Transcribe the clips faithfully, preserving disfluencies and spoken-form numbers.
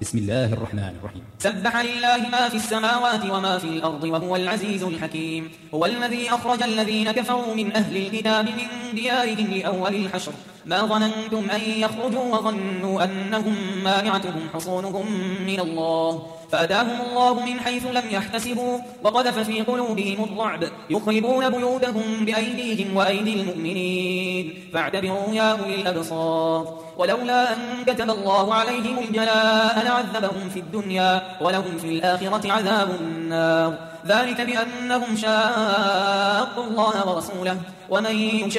بسم الله الرحمن الرحيم. سبح لله ما في السماوات وما في الأرض وهو العزيز الحكيم. هو الذي أخرج الذين كفروا من أهل الكتاب من ديارهم لأول الحشر ما ظننتم أن يخرجوا وظنوا أنهم مانعتهم حصونهم من الله فأتاهم الله من حيث لم يحتسبوا وقذف في قلوبهم الرعب يخربون بيوتهم بأيديهم وأيدي المؤمنين فاعتبروا يا أولي الأبصار. ولولا أن كتب الله عليهم الجلاء لعذبهم في الدنيا ولهم في الآخرة عذاب النار ذلك بأنهم شاقوا الله ورسوله ومن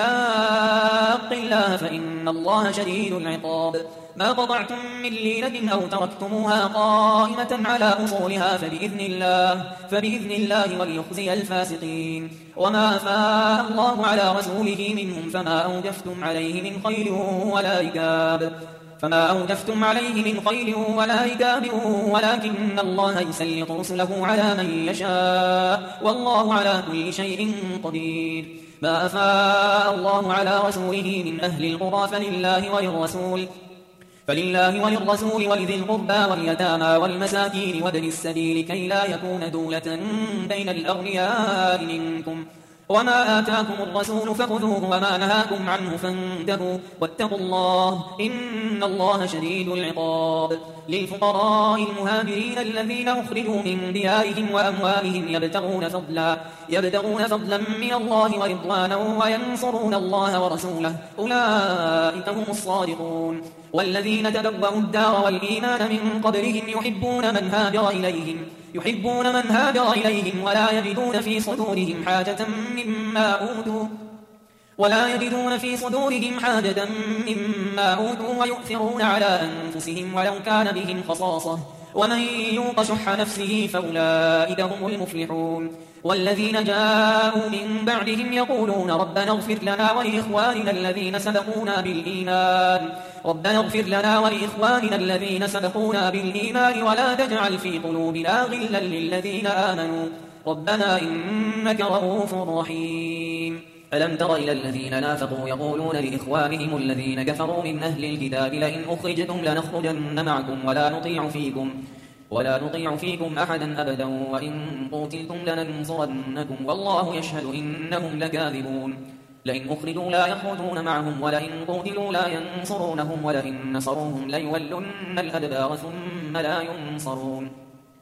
يشاق الله فإن الله شديد العقاب. ما قطعتم من لينة أو تركتموها قائمة على أصولها فبإذن الله فبإذن الله وليخزي الفاسقين. وما أفاء الله على رسوله منهم فما أوجفتم عليه من خيل ولا ركاب فما أوجفتم عليه من خيل ولا ركاب ولكن الله يسلط رسله على من يشاء والله على كل شيء قدير. ما أفاء الله على رسوله من أهل القرى فلله وللرسول فلله وللرسول ولذي القربى واليتامى والمساكين وابن السبيل كي لا يكون دولة بين الأغنياء منكم وما آتاكم الرسول فخذوه وما نهاكم عنه فانتهوا واتقوا الله إن الله شديد العقاب. للفقراء المهاجرين الذين أخرجوا من ديارهم وأموالهم يبتغون فضلا يبتغون فضلا من الله ورضوانا وينصرون الله ورسوله أولئك هم الصادقون. والذين تبوأوا الدار والإيمان من قبلهم يحبون من هاجر إليهم يحبون من هاجر إليهم ولا يجدون في صدورهم حاجة مما أوتوا ولا يجدون في صدورهم حاجة مما أوتوا ويؤثرون على أنفسهم ولو كان بهم خصاصة ومن يوق شح نفسه فأولئك هم المفلحون. والذين جاءوا من بعدهم يقولون ربنا اغفر لنا ولإخواننا الذين سبقونا بالإيمان ربنا اغفر لنا ولإخواننا الذين سبقونا بالإيمان ولا تجعل في قلوبنا غلا للذين آمنوا ربنا إنك رؤوف رحيم. ألم تر إلى الذين نافقوا يقولون لإخوانهم الذين كفروا من أهل الكتاب لئن أخرجتم لنخرجن معكم ولا نطيع فيكم ولا نطيع فيكم أحدا أبدا وإن قتلتم لننصرنكم والله يشهد إنهم لكاذبون. لئن أخرجوا لا يخرجون معهم ولئن قتلوا لا ينصرونهم ولئن نصروهم ليولن الأدبار ثم لا ينصرون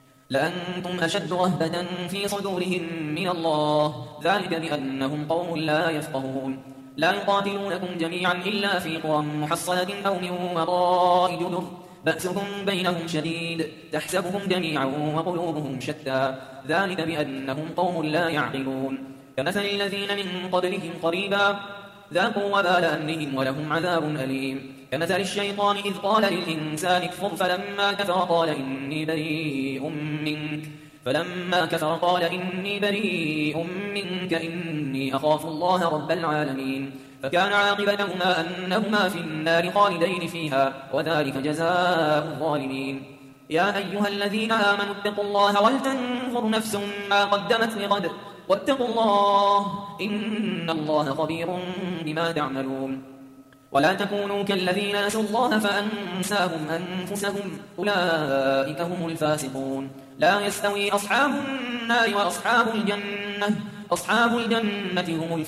لأنتم أشد رهبة في صدورهم من الله ذلك بأنهم قوم لا يفقهون. لا يقاتلونكم جميعا إلا في قرى محصنة أو من وراء جدر بأسهم بينهم شديد تحسبهم جميعا وقلوبهم شتى ذلك بأنهم قوم لا يعقلون. كمثل الذين من قبلهم قريبا ذاقوا وبال أمرهم ولهم عذاب أليم. كمثل الشيطان إذ قال للإنسان اكفر فلما كفر قال إني بريء منك فلما كفر قال إني بريء منك إني أخاف الله رب العالمين فكان عاقبتهما أنهما في النار خالدين فيها وذلك جزاء الظالمين. يا أيها الذين آمنوا اتقوا الله ولتنظر نفس ما قدمت لغد واتقوا الله إن الله خبير بما تعملون. ولا تكونوا كالذين نسوا الله فأنساهم أنفسهم أولئك هم الفاسقون. لا يستوي أصحاب النار وأصحاب الجنة أصحاب الجنة هم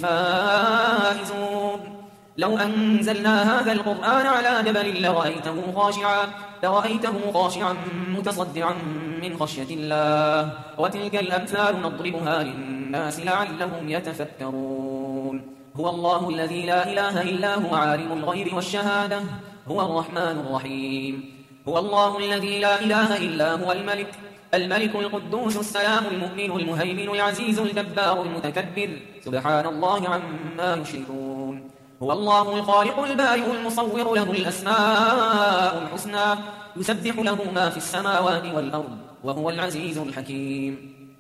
الفائزون. لو أنزلنا هذا القرآن على جبل لرأيته خاشعا لرأيته خاشعا متصدعا من خشية الله وتلك الأمثال نضربها للناس لعلهم يتفكرون. هو الله الذي لا إله إلا هو عالم الغيب والشهادة هو الرحمن الرحيم. هو الله الذي لا إله إلا هو الملك الملك القدوس السلام المؤمن المهيمن العزيز الجبار المتكبر سبحان الله عما يشركون. هو الله الخالق البارئ المصور له الأسماء الحسنى يسبح له ما في السماوات والأرض وهو العزيز الحكيم.